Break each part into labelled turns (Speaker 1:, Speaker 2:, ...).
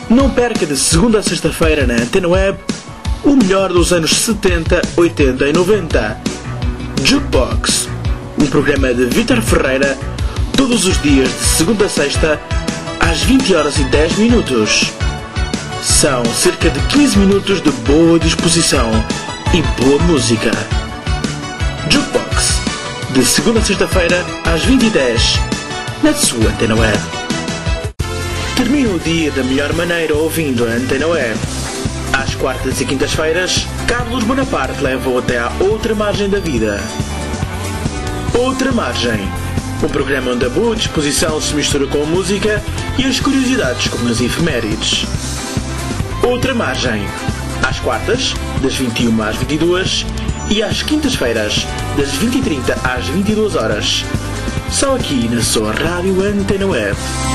Speaker 1: Não perca de segunda a sexta-feira na Antena Web o melhor dos anos 70, 80 e 90. Jukebox, um programa de Vítor Ferreira, todos os dias de segunda a sexta, às 20 horas e 10 minutos. São cerca de 15 minutos de boa disposição e boa música. Jukebox, de segunda a sexta-feira, às 20 e 10, na sua Antena Web. Termina o dia da melhor maneira ouvindo a Antena Web. Às quartas e quintas-feiras, Carlos Bonaparte leva-o até à outra margem da vida. Outra Margem, um programa onde a boa disposição se mistura com a música e as curiosidades como as efemérides. Outra Margem, às quartas, das 21 às 22 e às quintas-feiras, das 20h30 às 22 horas. Só aqui na sua Rádio Antena Web.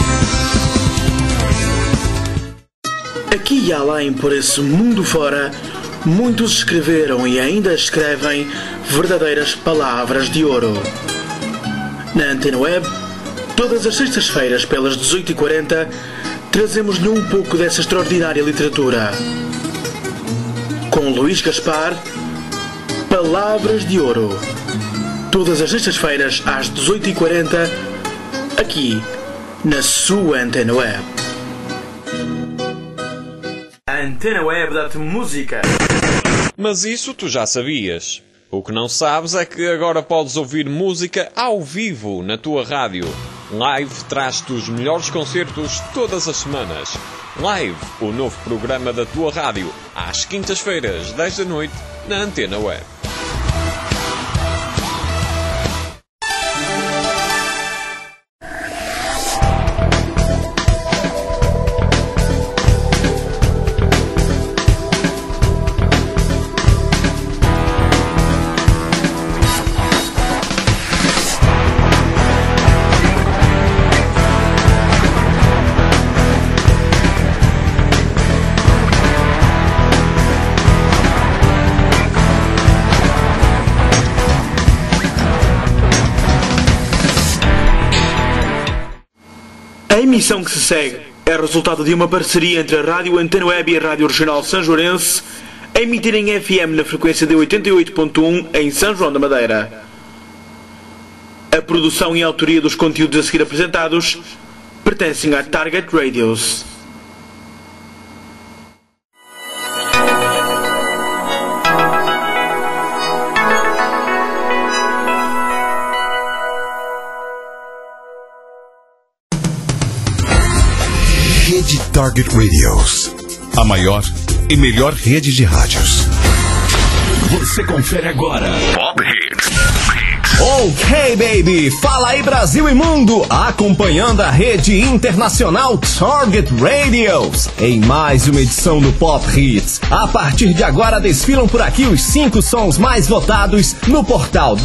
Speaker 1: Aqui e além por esse mundo fora, muitos escreveram e ainda escrevem verdadeiras palavras de ouro. Na Antena Web, todas as sextas-feiras pelas 18h40, trazemos-lhe um pouco dessa extraordinária literatura. Com Luís Gaspar, Palavras de Ouro. Todas as sextas-feiras às 18h40, aqui na sua Antena Web. A Antena Web dá-te música.
Speaker 2: Mas isso tu já sabias. O que não sabes é que agora podes ouvir música ao vivo na tua rádio. Live traz-te os melhores concertos todas as semanas. Live, o novo programa da tua rádio, às quintas-feiras, 10 da noite, na Antena Web.
Speaker 1: A emissão que se segue é resultado de uma parceria entre a Rádio Antena Web e a Rádio Regional Sanjoarense, a emitir em FM na frequência de 88.1 em São João da Madeira. A produção e a autoria dos conteúdos a seguir apresentados pertencem à Target Radios.
Speaker 3: Rede Target Radios, a maior e melhor rede de rádios.
Speaker 4: Você confere agora Pop Hits.
Speaker 5: Ok, baby! Fala aí, Brasil e mundo! Acompanhando a rede internacional Target Radios em mais uma edição do Pop Hits. A partir de agora desfilam por aqui os 5 sons mais votados no portal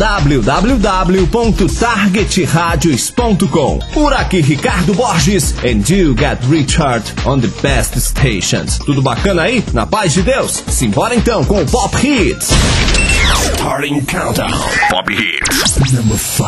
Speaker 5: www.targetradios.com. Por aqui, Ricardo Borges and you get Richard on the best stations. Tudo bacana aí? Na paz de Deus? Simbora então com o Pop Hits.
Speaker 4: Starting countdown. Pop Hits. Number 5.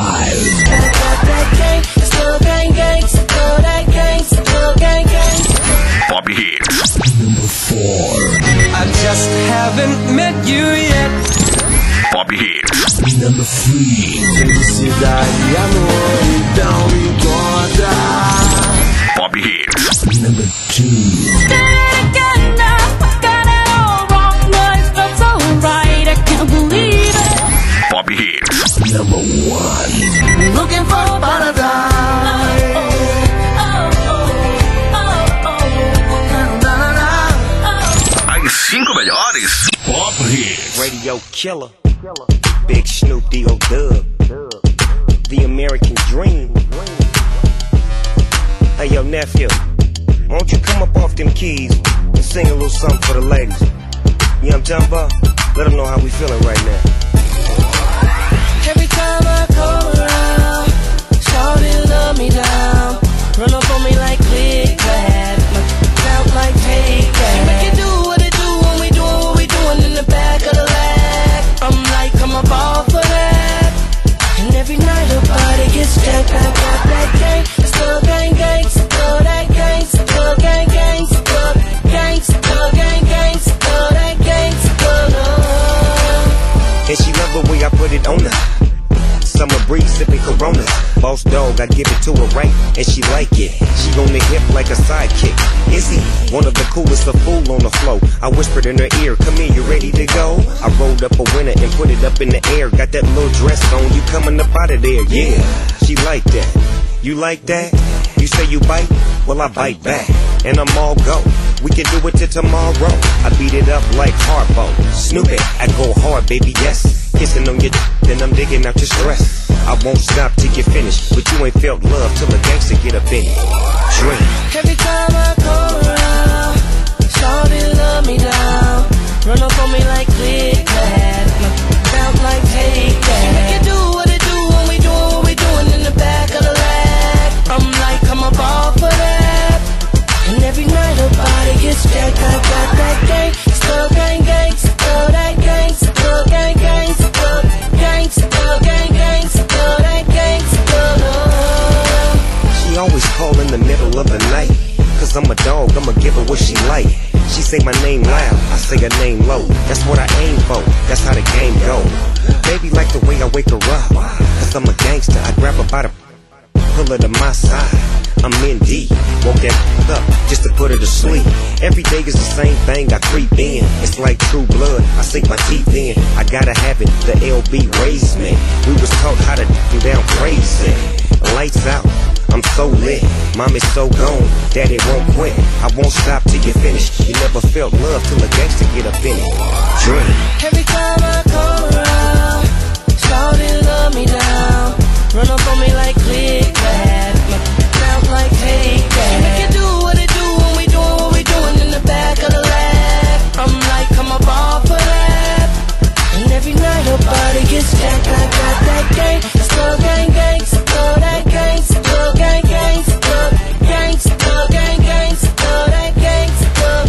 Speaker 4: Pop Hits. Number 4.
Speaker 6: I just haven't met you yet.
Speaker 4: Pop Hits.
Speaker 6: Number 3. Felicidade, amor, então me encontra.
Speaker 4: Pop Hits.
Speaker 6: Number 2.
Speaker 4: Pop Hits.
Speaker 6: Number 1. Looking for paradise.
Speaker 4: As 5 melhores. Pop Hits.
Speaker 7: Radio Killer. Big Snoop D.O. Dub. The American Dream. Hey, yo, nephew. Why don't you come up off them keys and sing a little something for the ladies? You know what I'm talking about? Let them know how we feeling right now.
Speaker 8: Every time I come around, shawty love me down. Run up on me like click clack, out like take that. She make it do what it do when we doing what we doing in the back of the lag. I'm like, I'm a ball for that. And every night her body gets jacked, back, that gang. Still gang gang, still that gang, still gang gang, still
Speaker 7: to her right, and she like it. She on the hip like a sidekick. Izzy, one of the coolest, a fool on the flow. I whispered in her ear, come here, you ready to go? I rolled up a winner and put it up in the air. Got that little dress on, you coming up out of there, yeah. She like that. You like that? You say you bite? Well, I bite back, and I'm all go. We can do it till tomorrow. I beat it up like Harpo. Snoop it, I go hard, baby, yes. Kissing on your then I'm digging out your stress. I won't stop till you finish, but you ain't felt love till a gangster get up in it. Drink.
Speaker 8: Every time I come around, shawty love me down. Run up on me like click clack, bounce like take that. She make it do what it do when we doing what we doing in the back of the lag. I'm like, I'm a ball for that. And every night her body gets jacked. I got that gang, still gang gang, still that gang, still gang gang, still gang, still gang gang, still that gang, still love.
Speaker 7: She always call in the middle of the night, cause I'm a dog, I'ma give her what she like. She say my name loud, I say her name low. That's what I aim for, that's how the game go. Baby like the way I wake her up, cause I'm a gangster. I grab her by the pull her to my side. I'm in deep, woke that up just to put her to sleep. Every day is the same thing, I creep in. It's like true blood, I sink my teeth in. I gotta have it, the LB raised me. We was taught how to do down crazy. Lights out, I'm so lit. Mom is so gone, daddy won't quit. I won't stop till you finish. You never felt love till a gangster get up in it. Drink.
Speaker 8: Every time I come around, shawty love me down. Run up on me like click clack, bounce like take that. She make it do what it do when we doing what we doing in the back of the lag. I'm like, I'm a ball for that. And every night her body gets jacked. I got that gang, still gang gang, still that gang, still gang gang, still gang, still gang gang, still that gang, still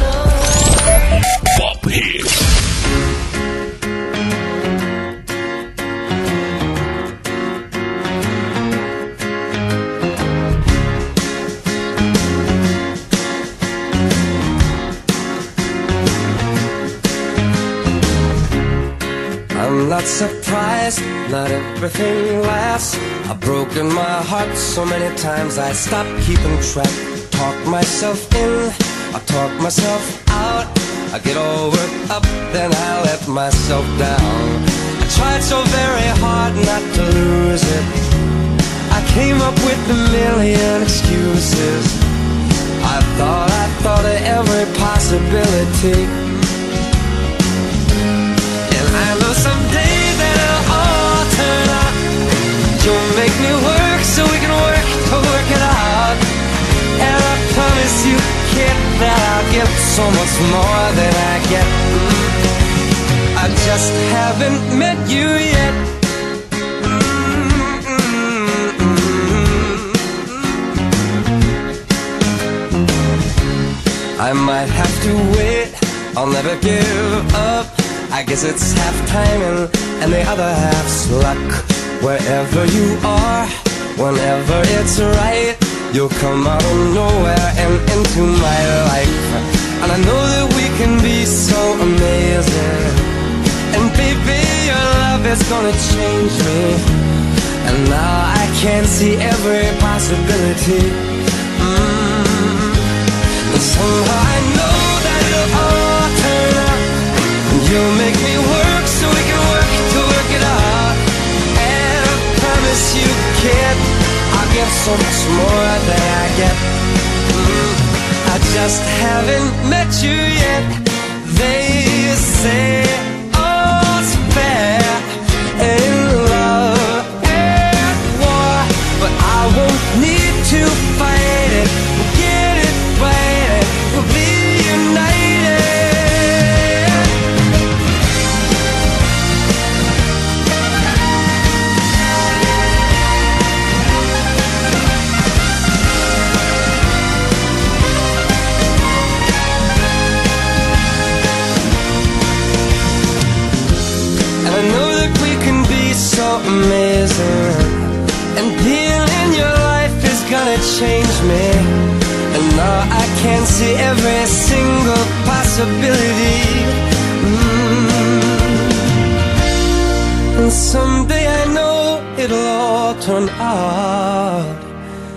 Speaker 8: love.
Speaker 4: Pop hits.
Speaker 6: I'm not surprised, not everything lasts. I've broken my heart so many times I stopped keeping track. Talk myself in, I talk myself out. I get all worked up, then I let myself down. I tried so very hard not to lose it. I came up with a million excuses. I thought of every possibility. I know someday that it'll all turn out. You'll make me work so we can work to work it out. And I promise you, kid, that I'll give so much more than I get. I just haven't met you yet. I might have to wait, I'll never give up. I guess it's half timing and the other half's luck. Wherever you are, whenever it's right, you'll come out of nowhere and into my life. And I know that we can be so amazing. And baby, your love is gonna change me. And now I can see every possibility. And somehow I know that it'll all turn out. You'll make me work so we can work to work it out. And I promise you, kid, I'll give so much more than I get. I just haven't met you yet. They say all's fair in love and war, but I won't need to fight it. We'll get it right, we'll be united. So amazing, and being in your life is gonna change me. And now I can see every single possibility. And someday I know it'll all turn out.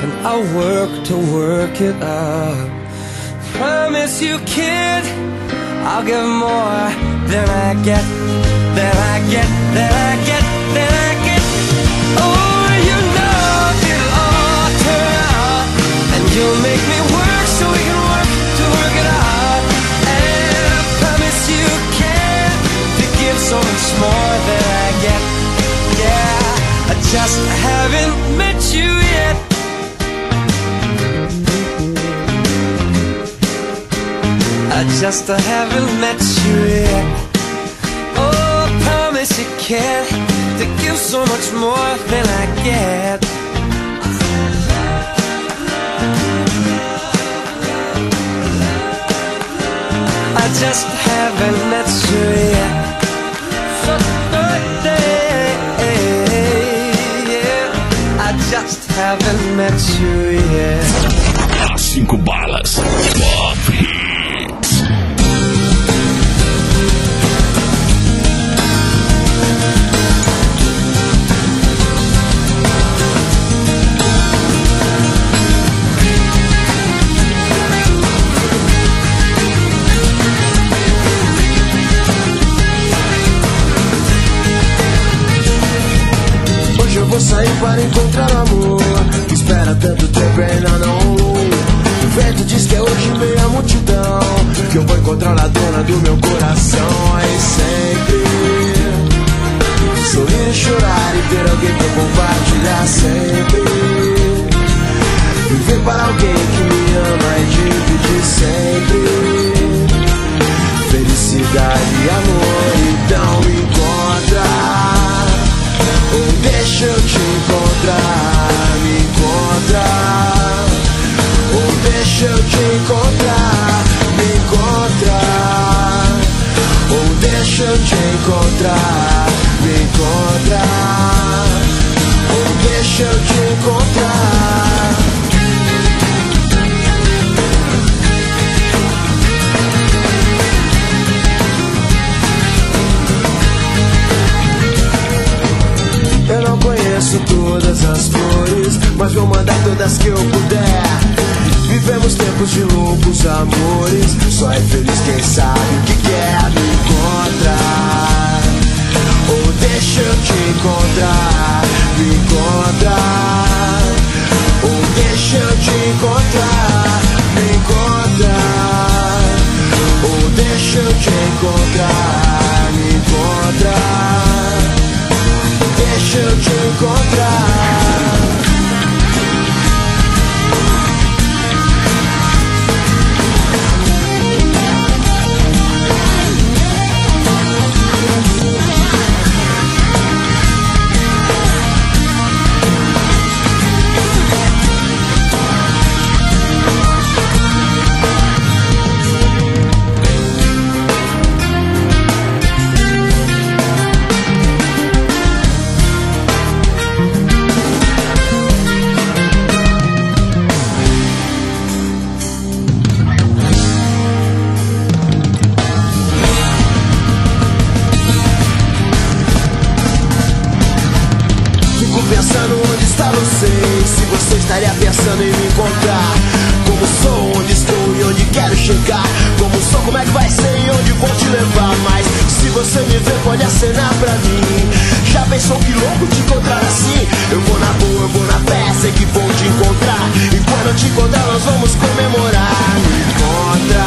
Speaker 6: and I'll work to work it out. Promise you, kid, I'll give more than I get, than I get, than I get, than I get. Oh, you know it'll all turn out, and you'll make me work so we can work to work it out. And I promise you, kid, to give so much more than I get. Yeah, I just haven't met you yet. I just haven't met you yet. Oh, I promise you can't to give so much more than I get. I just haven't met you yet. So yeah, I just haven't met you yet.
Speaker 4: 5 balas. Pop Hits.
Speaker 9: Hoje eu vou sair para encontrar amor. Espera tanto tempo e ainda não rolou. O vento diz que é hoje meia multidão, que eu vou encontrar a dona do meu coração. Aí sempre sorrir e chorar e ter alguém pra compartilhar sempre. Viver para alguém que me ama e dividir sempre felicidade e amor. Então me encontra, ou deixa eu te encontrar. Me encontra, ou deixa eu te encontrar. Me encontra, ou deixa eu te encontrar. Me encontra, ou deixa eu te encontrar. Eu não conheço todas as flores, mas vou mandar todas que eu puder. Vivemos tempos de loucos amores, só é feliz quem sabe o que quer. Me encontrar, ou deixa eu te encontrar. Me encontrar, ou deixa eu te encontrar. Me encontrar, ou deixa eu te encontrar. Me encontrar, deixa eu te encontrar. Se você estaria pensando em me encontrar, como sou, onde estou e onde quero chegar. Como sou, como é que vai ser e onde vou te levar. Mas se você me ver, pode acenar pra mim. Já pensou que louco te encontrar assim? Eu vou na boa, eu vou na fé, sei que vou te encontrar. E quando eu te encontrar, nós vamos comemorar. Me encontra,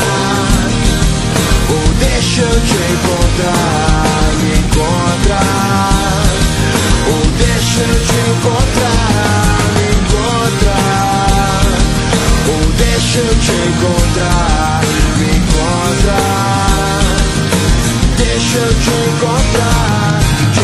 Speaker 9: ou deixa eu te encontrar. Me encontra, ou deixa eu te encontrar. Me encontrar, ou deixa eu te encontrar. Me encontrar, deixa eu te encontrar.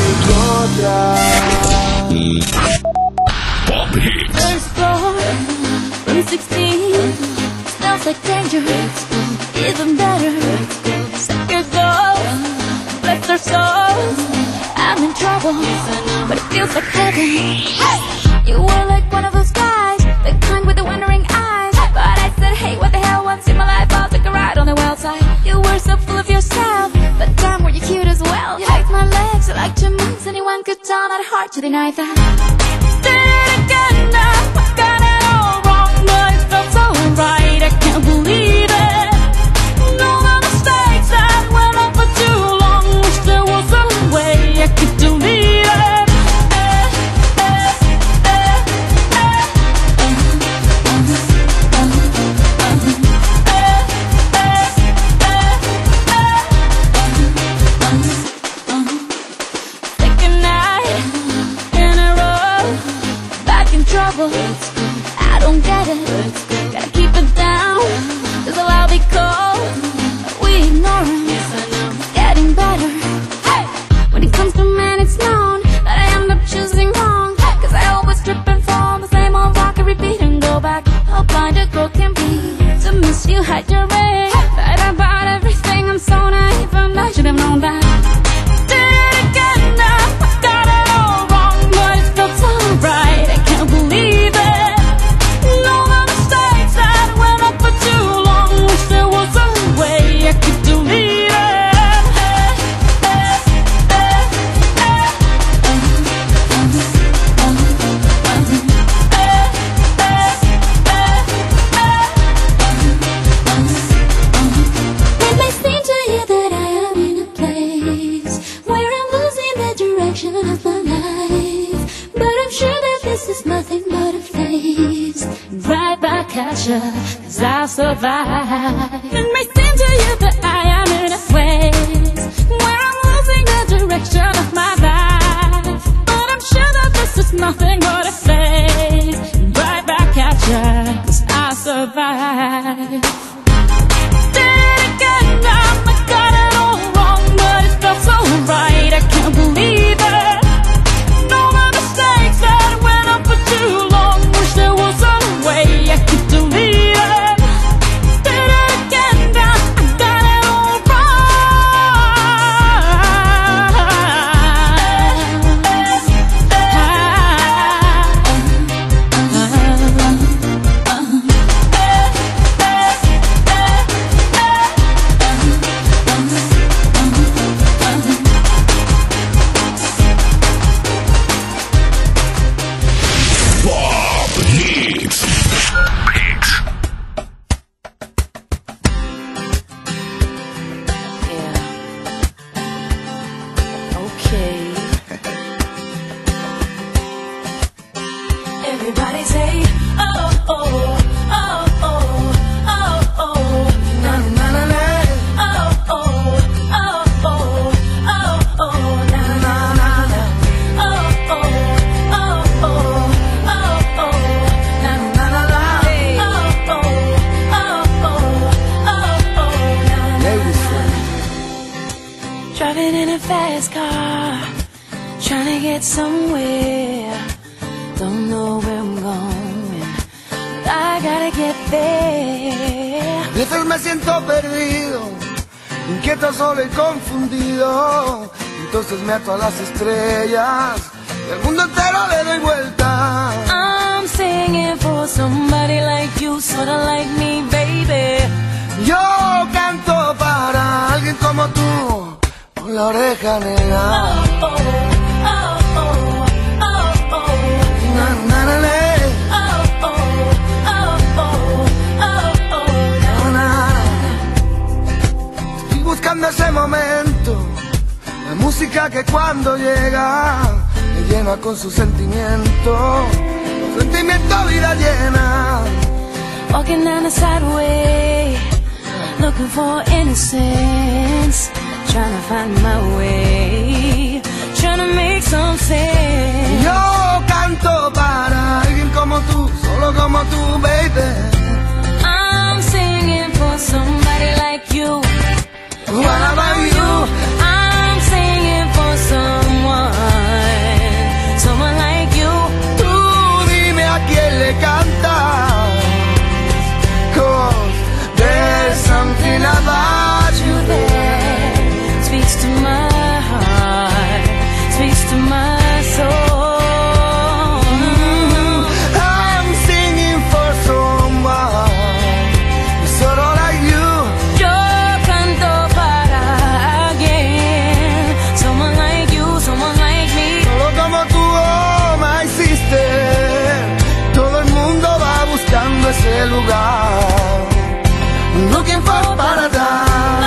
Speaker 9: Te encontrar.
Speaker 4: Pop Hits.
Speaker 10: First floor, room 16, smells like danger. Even better, second floor, bless our souls. I'm in trouble, but it feels like heaven. Hey! You were like one of those guys, the kind with the wondering eyes. But I said, hey, what the hell? Once in my life, I'll take a ride on the wild side. You were so full of yourself, but damn, were you cute as well. You liked my legs, you liked your moves. Anyone could tell, not hard to deny that. Say it again now, I got it all. a girl can be to miss you, hide your ring. Fight about everything, I'm so naive, I should have known that. Did it again now, I got it all wrong, but it felt so right, I can't believe it. All the mistakes that went on for too long, wish there was a way I could delete it. It may seem to you that I am in a place where I'm losing the direction of my life, but I'm sure that this is nothing but a phase. Right back at you, 'cause I'll survive. It may seem to you that I am in a place where I'm losing the direction of my life, but I'm sure that this is nothing but a phase. Right back at you, 'cause I'll survive. Did it again now, I got it all wrong, but it felt so right, I can't believe it. All the mistakes that went on for too long, wish there was a way I could delete it. Did it again now, I got it all
Speaker 4: Pop Hits.
Speaker 8: Okay. Everybody say, oh, oh, oh, oh, oh, oh, na na na na. Oh, oh, oh, oh, oh, oh, na na na na. Oh, oh, oh, oh, oh, oh, na na na na. Oh, oh, oh, oh, oh, na na na. Driving in a fast car, trying to get somewhere. Don't know where I'm going, but I gotta get there.
Speaker 9: A veces me siento perdido, inquieto, solo y confundido. Entonces me ato a las estrellas y al mundo entero le doy vuelta.
Speaker 8: I'm singing for somebody like you, sorta like me, baby.
Speaker 9: Yo canto para alguien como tú, con la oreja negra.
Speaker 8: Oh, oh, oh, oh, oh, oh.
Speaker 9: Na, na, na, na.
Speaker 8: Oh, oh, oh, oh, oh, oh,
Speaker 9: Na, na. Estoy buscando ese momento, la música que cuando llega me llena con su sentimiento, vida llena.
Speaker 8: Walking down the sideway, looking for innocence, trying to find my way, trying to make some sense.
Speaker 9: Yo canto para alguien como tú, solo como tú, baby.
Speaker 8: I'm singing for somebody like you.
Speaker 9: What about you?
Speaker 8: I'm singing for someone like you.
Speaker 9: Tú dime a quién le cantas, 'cause there's something about you there.
Speaker 8: Speaks to my heart, speaks to my soul.
Speaker 9: I'm singing for someone sort of like you.
Speaker 8: Yo canto para alguien, someone like you, someone like me.
Speaker 9: Solo como tú, oh my sister. Todo el mundo va buscando ese lugar, looking for paradise.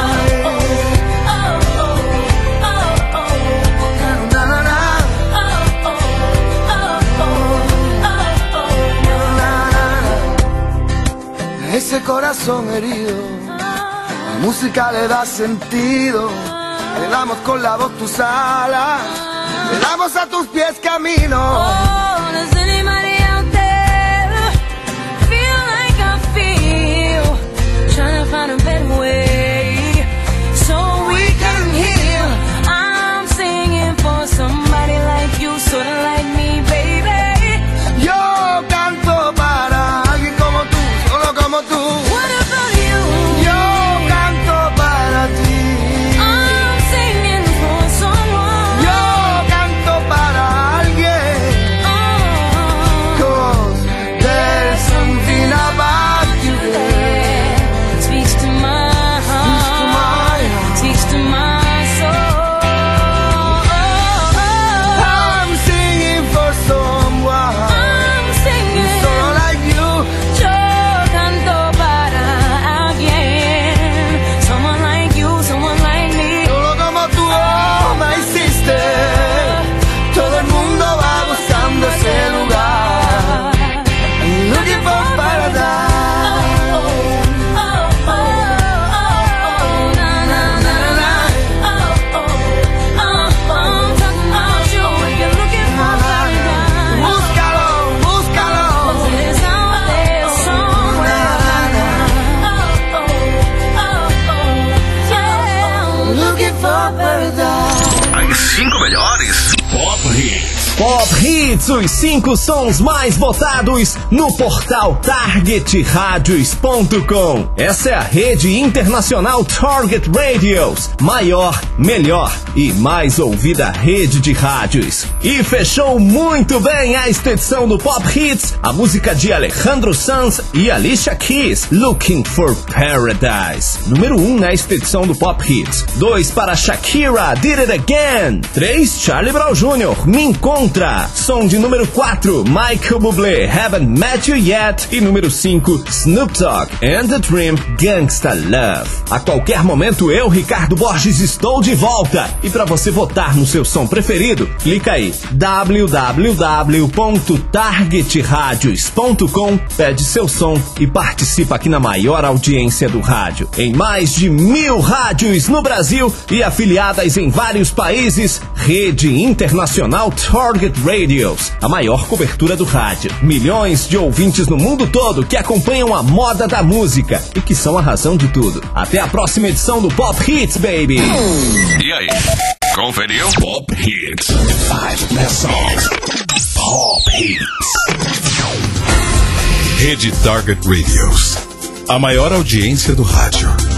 Speaker 9: Ese corazón herido, la música le da sentido. Le damos con la voz tus alas, le damos a tus pies camino.
Speaker 8: Oh, does anybody out there feel like I feel? Trying to find a better way so we can heal. I'm singing for somebody like you, sort of like me, baby.
Speaker 9: Yo canto para alguien como tú, solo como tú.
Speaker 8: What about you?
Speaker 9: Yo canto para ti.
Speaker 8: I'm singing for someone.
Speaker 9: Yo canto para alguien. 'Cause there's something about you that
Speaker 8: Speaks to my heart, speaks to my soul.
Speaker 9: I'm singing for someone.
Speaker 8: I'm singing.
Speaker 9: Solo like you.
Speaker 8: Yo canto para alguien. Someone like you, someone like me.
Speaker 9: Solo como tú me hiciste. Todo el mundo va buscando ese lugar. Looking for paradise. Búscalo, búscalo. Looking for paradise.
Speaker 4: As 5 melhores Pop Hits.
Speaker 5: Pop Hits, os 5 sons mais votados no portal targetradios.com. Essa é a rede internacional Target Radios, maior, melhor e mais ouvida rede de rádios. E fechou muito bem esta edição do Pop Hits, a música de Alejandro Sanz e Alicia Keys, Looking for Paradise. Número 1 nesta edição do Pop Hits. 2 para Shakira, Did It Again. 3, Charlie Brown Jr., Me Encontra. Som de número 4, Michael Bublé, Haven't Met You Yet. E número 5, Snoop Dogg and The Dream, Gangsta Love. A qualquer momento eu, Ricardo Borges, estou de volta. E para você votar no seu som preferido, clica aí, www.targetradios.com, pede seu som e participa aqui na maior audiência do rádio. Em mais de 1000 rádios no Brasil e afiliadas em vários países, Rede Internacional Target Radios, a maior cobertura do rádio. Milhões de ouvintes no mundo todo que acompanham a moda da música e que são a razão de tudo. Até a próxima edição do Pop Hits, baby!
Speaker 4: E aí, conferiu? Pop Hits. 5 best songs. Pop Hits.
Speaker 3: Rede Target Radios, a maior audiência do rádio.